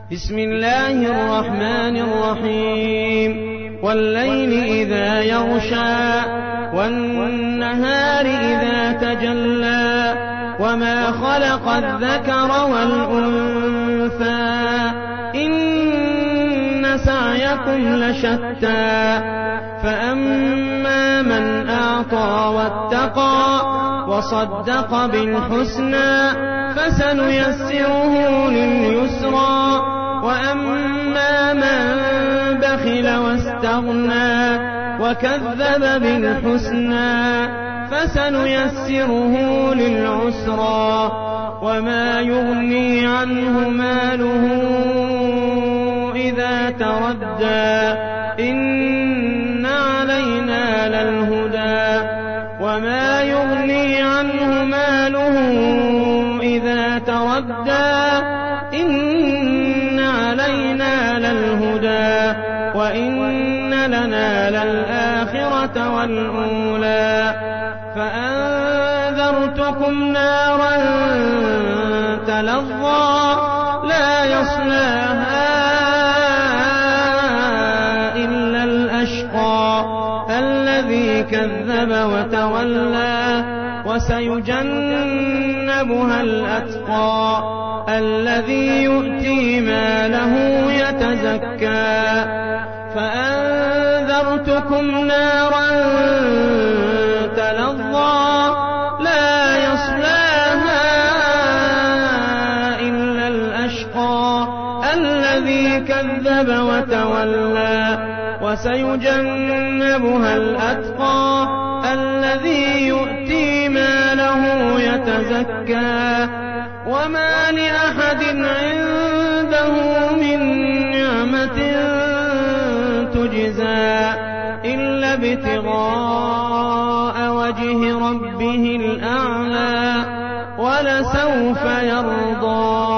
بسم الله الرحمن الرحيم والليل إذا يغشى والنهار إذا تجلى وما خلق الذكر والأنثى إن سعيكم لشتى فأما من أعطى واتقى وصدق بالحسنى فسنيسره لليسرى وأما من بخل واستغنى وكذب بالحسنى فسنيسره للعسرى وما يغني عنه ماله إذا تردى إن علينا للهدى وما يغني عنه ماله إذا تردى إن علينا للهدى وإن لنا للآخرة والأولى فأنذرتكم نارا تلظى لا يصلاها إلا الأشقى الذي كذب وتولى وسيجنبها الأتقى الذي يؤتي ماله يتزكى فأنذرتكم نارا تلظى لا يصلاها إلا الأشقى الذي كذب وتولى وسيجنبها الأتقى الذي يؤتي ماله يتزكى وما لأحد عنده من نعمة تجزى إلا ابتغاء وجه ربه الأعلى ولسوف يرضى.